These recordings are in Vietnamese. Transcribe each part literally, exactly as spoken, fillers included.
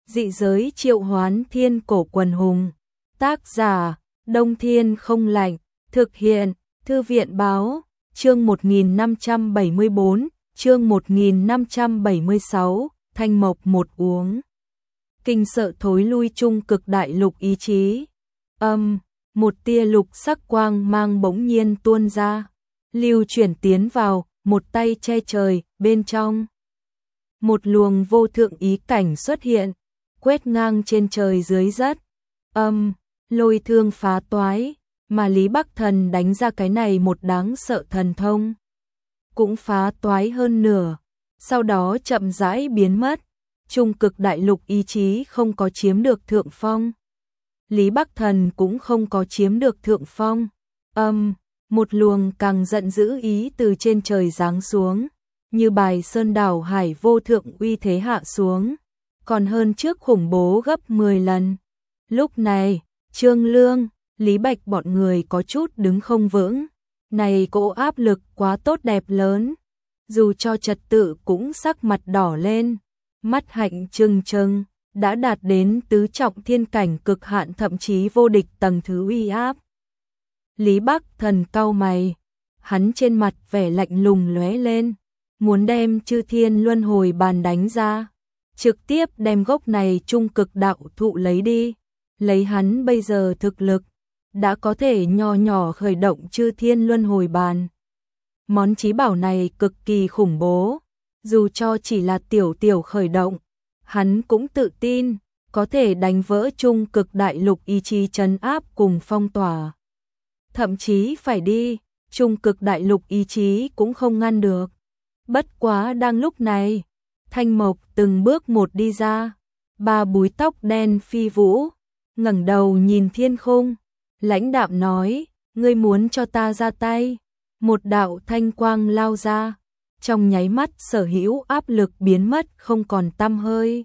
Dị giới triệu hoán thiên cổ quần hùng. Tác giả, Đông Thiên không lạnh. Thực hiện, Thư viện báo, chương một nghìn năm trăm bảy mươi bốn, chương một nghìn năm trăm bảy mươi sáu, Thanh Mộc một uống. Kinh sợ thối lui trung cực đại lục ý chí. Âm, một tia lục sắc quang mang bỗng nhiên tuôn ra, lưu chuyển tiến vào, một tay che trời, bên trong. Một luồng vô thượng ý cảnh xuất hiện, quét ngang trên trời dưới đất. Âm, lôi thương phá toái, mà Lý Bắc Thần đánh ra cái này một đáng sợ thần thông. Cũng phá toái hơn nửa, sau đó chậm rãi biến mất. Trung cực đại lục ý chí không có chiếm được thượng phong. Lý Bắc Thần cũng không có chiếm được thượng phong. Âm, một luồng càng giận dữ ý từ trên trời giáng xuống, như bài sơn đảo hải vô thượng uy thế hạ xuống, còn hơn trước khủng bố gấp mười lần. Lúc này, Trương Lương, Lý Bạch bọn người có chút đứng không vững. Này cỗ áp lực quá tốt đẹp lớn, dù cho trật tự cũng sắc mặt đỏ lên, mắt hạnh trừng trừng, đã đạt đến tứ trọng thiên cảnh cực hạn, thậm chí vô địch tầng thứ uy áp. Lý Bắc Thần cau mày, hắn trên mặt vẻ lạnh lùng lóe lên, muốn đem Chư Thiên Luân Hồi Bàn đánh ra, trực tiếp đem gốc này trung cực đạo thụ lấy đi. Lấy hắn bây giờ thực lực, đã có thể nho nhỏ khởi động Chư Thiên Luân Hồi Bàn. Món chí bảo này cực kỳ khủng bố, dù cho chỉ là tiểu tiểu khởi động, hắn cũng tự tin có thể đánh vỡ trung cực đại lục ý chí trấn áp cùng phong tỏa. Thậm chí phải đi, trung cực đại lục ý chí cũng không ngăn được. Bất quá đang lúc này, Thanh Mộc từng bước một đi ra, ba búi tóc đen phi vũ, ngẩng đầu nhìn thiên khung, lãnh đạm nói, ngươi muốn cho ta ra tay. Một đạo thanh quang lao ra, trong nháy mắt sở hữu áp lực biến mất không còn tăm hơi.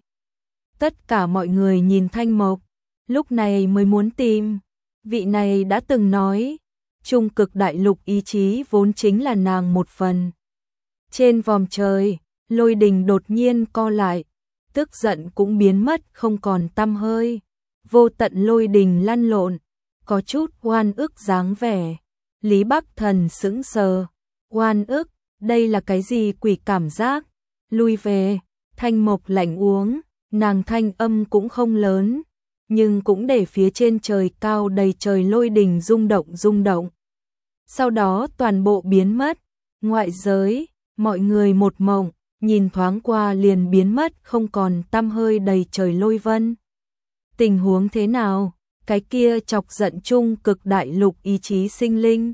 Tất cả mọi người nhìn Thanh Mộc, lúc này mới muốn tìm. Vị này đã từng nói, trung cực đại lục ý chí vốn chính là nàng một phần. Trên vòm trời, lôi đình đột nhiên co lại, tức giận cũng biến mất không còn tăm hơi. Vô tận lôi đình lăn lộn, có chút oan ức dáng vẻ. Lý Bắc Thần sững sờ, oan ức, đây là cái gì quỷ cảm giác? Lui về, Thanh Mộc lạnh uống, nàng thanh âm cũng không lớn, nhưng cũng để phía trên trời cao đầy trời lôi đình rung động rung động. Sau đó toàn bộ biến mất, ngoại giới, mọi người một mộng, nhìn thoáng qua liền biến mất không còn tăm hơi đầy trời lôi vân. Tình huống thế nào? Cái kia chọc giận trung cực đại lục ý chí sinh linh.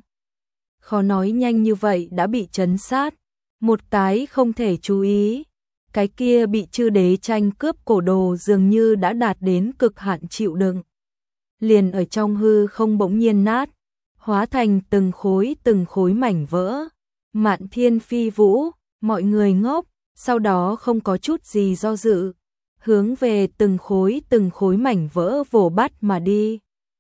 Khó nói nhanh như vậy đã bị trấn sát, một cái không thể chú ý. Cái kia bị chư đế tranh cướp cổ đồ dường như đã đạt đến cực hạn chịu đựng. Liền ở trong hư không bỗng nhiên nát, hóa thành từng khối từng khối mảnh vỡ. Mạn thiên phi vũ, mọi người ngốc, sau đó không có chút gì do dự, hướng về từng khối từng khối mảnh vỡ vồ bắt mà đi.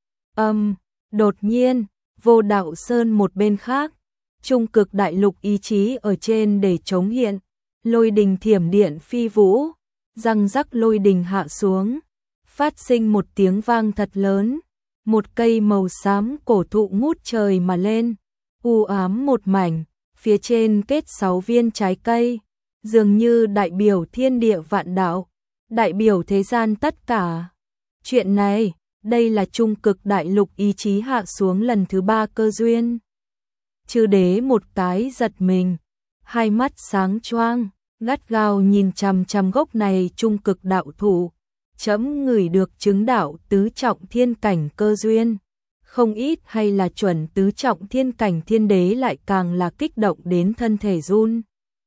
Âm, đột nhiên, Vô Đạo Sơn một bên khác, trung cực đại lục ý chí ở trên để chống hiện, lôi đình thiểm điện phi vũ, răng rắc lôi đình hạ xuống, phát sinh một tiếng vang thật lớn, một cây màu xám cổ thụ ngút trời mà lên, u ám một mảnh, phía trên kết sáu viên trái cây, dường như đại biểu thiên địa vạn đạo, đại biểu thế gian tất cả. Chuyện này, đây là trung cực đại lục ý chí hạ xuống lần thứ ba cơ duyên. Chư đế một cái giật mình, hai mắt sáng choang, gắt gao nhìn chằm chằm gốc này trung cực đạo thụ. Chấm ngửi được chứng đạo tứ trọng thiên cảnh cơ duyên, không ít hay là chuẩn tứ trọng thiên cảnh thiên đế lại càng là kích động đến thân thể run.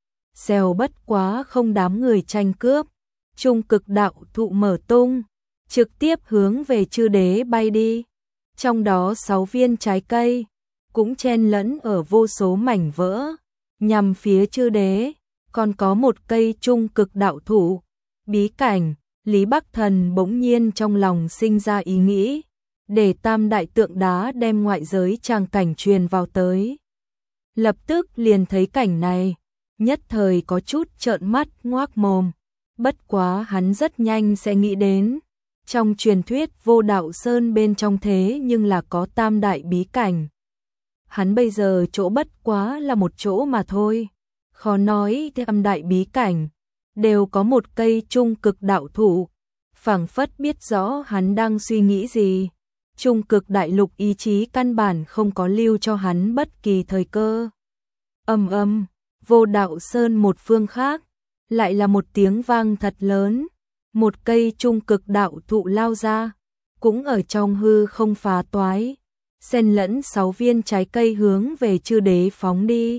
Xèo bất quá không đám người tranh cướp, trung cực đạo thụ mở tung, trực tiếp hướng về chư đế bay đi. Trong đó sáu viên trái cây cũng chen lẫn ở vô số mảnh vỡ, nhằm phía chư đế. Còn có một cây trung cực đạo thụ, bí cảnh. Lý Bắc Thần bỗng nhiên trong lòng sinh ra ý nghĩ, để tam đại tượng đá đem ngoại giới tràng cảnh truyền vào tới. Lập tức liền thấy cảnh này, nhất thời có chút trợn mắt ngoác mồm, Bất quá hắn rất nhanh sẽ nghĩ đến, trong truyền thuyết Vô Đạo Sơn bên trong thế nhưng là có tam đại bí cảnh. Hắn bây giờ chỗ bất quá là một chỗ mà thôi, khó nói tam đại bí cảnh, đều có một cây trung cực đạo thụ, phảng phất biết rõ hắn đang suy nghĩ gì. Trung cực đại lục ý chí căn bản không có lưu cho hắn bất kỳ thời cơ. Ầm ầm, Vô Đạo Sơn một phương khác, lại là một tiếng vang thật lớn, một cây trung cực đạo thụ lao ra, cũng ở trong hư không phá toái, xen lẫn sáu viên trái cây hướng về chư đế phóng đi.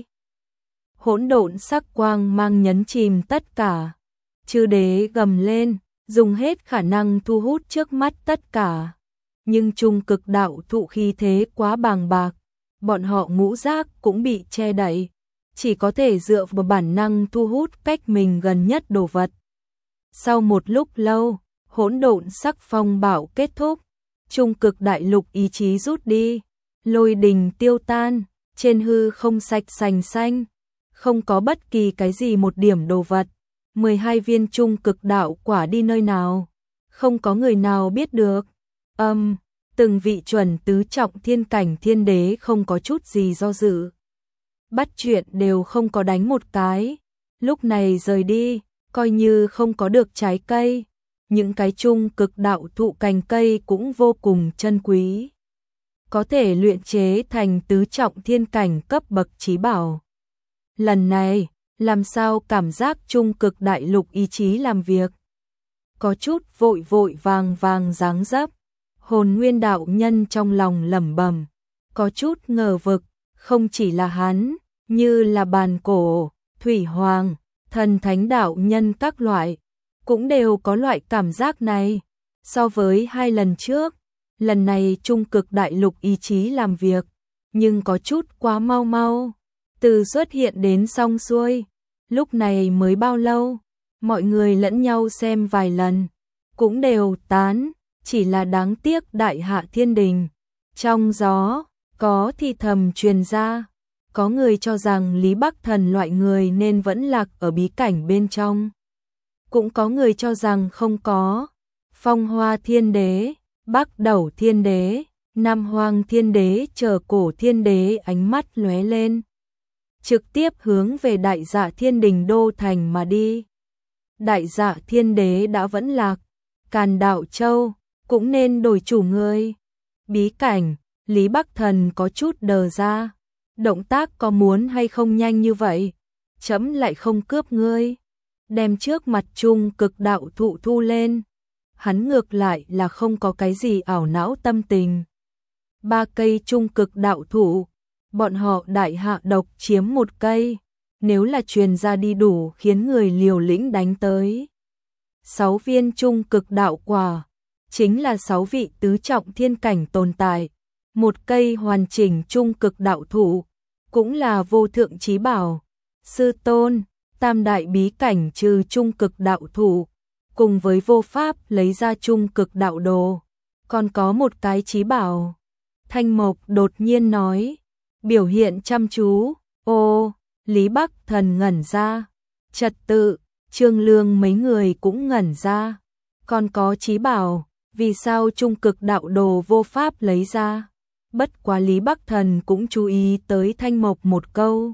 Hỗn độn sắc quang mang nhấn chìm tất cả, chư đế gầm lên, dùng hết khả năng thu hút trước mắt tất cả. Nhưng trung cực đạo thụ khí thế quá bàng bạc, bọn họ ngũ giác cũng bị che đậy, chỉ có thể dựa vào bản năng thu hút cách mình gần nhất đồ vật. Sau một lúc lâu, hỗn độn sắc phong bạo kết thúc, trung cực đại lục ý chí rút đi, lôi đình tiêu tan, trên hư không sạch sành xanh, không có bất kỳ cái gì một điểm đồ vật. mười hai viên trung cực đạo quả đi nơi nào, không có người nào biết được. Âm, um, từng vị chuẩn tứ trọng thiên cảnh thiên đế không có chút gì do dự. Bắt chuyện đều không có đánh một cái, lúc này rời đi, coi như không có được trái cây. Những cái trung cực đạo thụ cành cây cũng vô cùng chân quý, có thể luyện chế thành tứ trọng thiên cảnh cấp bậc chí bảo. Lần này, làm sao cảm giác trung cực đại lục ý chí làm việc có chút vội vội vàng vàng dáng dấp. Hồn Nguyên đạo nhân trong lòng lẩm bẩm, có chút ngờ vực, không chỉ là hắn, như là Bàn Cổ, Thủy Hoàng, Thần Thánh đạo nhân các loại, cũng đều có loại cảm giác này. So với hai lần trước, lần này trung cực đại lục ý chí làm việc, nhưng có chút quá mau mau, từ xuất hiện đến xong xuôi, lúc này mới bao lâu, mọi người lẫn nhau xem vài lần, cũng đều tán, chỉ là đáng tiếc đại hạ thiên đình. Trong gió, có thì thầm truyền ra, có người cho rằng Lý Bắc Thần loại người nên vẫn lạc ở bí cảnh bên trong. Cũng có người cho rằng không có. Phong Hoa Thiên Đế, Bắc Đẩu Thiên Đế, Nam Hoang Thiên Đế chờ Cổ Thiên Đế ánh mắt lóe lên, trực tiếp hướng về Đại Dạ Thiên Đình đô thành mà đi. Đại Dạ Thiên Đế đã vẫn lạc, Càn Đạo Châu cũng nên đổi chủ người. Bí cảnh, Lý Bắc Thần có chút đờ ra, động tác có muốn hay không nhanh như vậy, chấm lại không cướp ngươi. Đem trước mặt trung cực đạo thụ thu lên, hắn ngược lại là không có cái gì ảo não tâm tình. Ba cây trung cực đạo thụ, bọn họ đại hạ độc chiếm một cây, nếu là truyền ra đi đủ khiến người liều lĩnh đánh tới. Sáu viên trung cực đạo quả, chính là sáu vị tứ trọng thiên cảnh tồn tại, một cây hoàn chỉnh trung cực đạo thụ, cũng là vô thượng chí bảo. Sư tôn, tam đại bí cảnh trừ trung cực đạo thụ, cùng với vô pháp lấy ra trung cực đạo đồ, còn có một cái chí bảo. Thanh Mộc đột nhiên nói, biểu hiện chăm chú. Ô, Lý Bắc Thần ngẩn ra, Trật Tự, Trương Lương mấy người cũng ngẩn ra, còn có chí bảo, vì sao trung cực đạo đồ vô pháp lấy ra? Bất quá Lý Bắc Thần cũng chú ý tới Thanh Mộc một câu.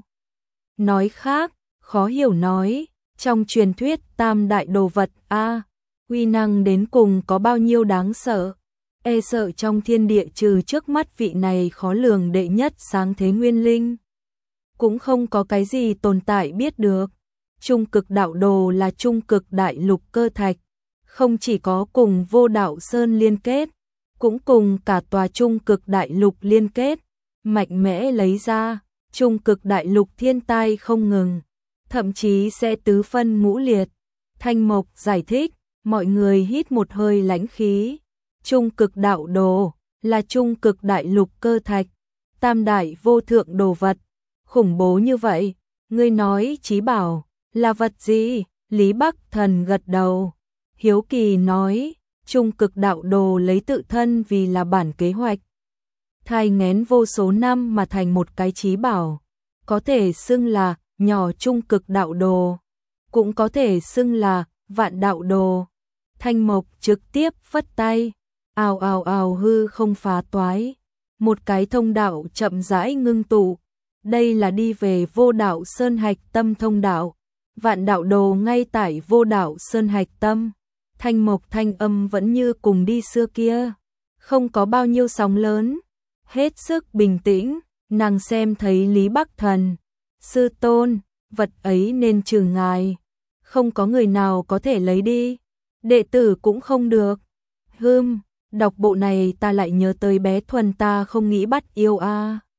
Nói khác, khó hiểu nói, trong truyền thuyết tam đại đồ vật a, uy năng đến cùng có bao nhiêu đáng sợ? E sợ trong thiên địa trừ trước mắt vị này khó lường đệ nhất sáng thế nguyên linh, cũng không có cái gì tồn tại biết được. Trung cực đạo đồ là trung cực đại lục cơ thạch, không chỉ có cùng Vô Đạo Sơn liên kết, cũng cùng cả tòa trung cực đại lục liên kết, mạnh mẽ lấy ra, trung cực đại lục thiên tai không ngừng, thậm chí sẽ tứ phân ngũ liệt. Thanh Mộc giải thích, mọi người hít một hơi lãnh khí. Trung cực đạo đồ là trung cực đại lục cơ thạch, tam đại vô thượng đồ vật, khủng bố như vậy, ngươi nói chí bảo là vật gì? Lý Bắc Thần gật đầu, hiếu kỳ nói, trung cực đạo đồ lấy tự thân vì là bản kế hoạch, thai nghén vô số năm mà thành một cái chí bảo, có thể xưng là nhỏ trung cực đạo đồ, cũng có thể xưng là Vạn đạo đồ. Thanh Mộc trực tiếp phất tay, ào ào ào hư không phá toái, một cái thông đạo chậm rãi ngưng tụ. Đây là đi về Vô Đạo Sơn hạch tâm thông đạo. Vạn đạo đồ ngay tại Vô Đạo Sơn hạch tâm. Thanh Mộc thanh âm vẫn như cùng đi xưa kia, không có bao nhiêu sóng lớn, hết sức bình tĩnh. Nàng xem thấy Lý Bắc Thần, sư tôn, vật ấy nên trừ ngài, không có người nào có thể lấy đi, đệ tử cũng không được. Hừm, đọc bộ này ta lại nhớ tới bé Thuần ta không nghĩ bắt yêu a. À.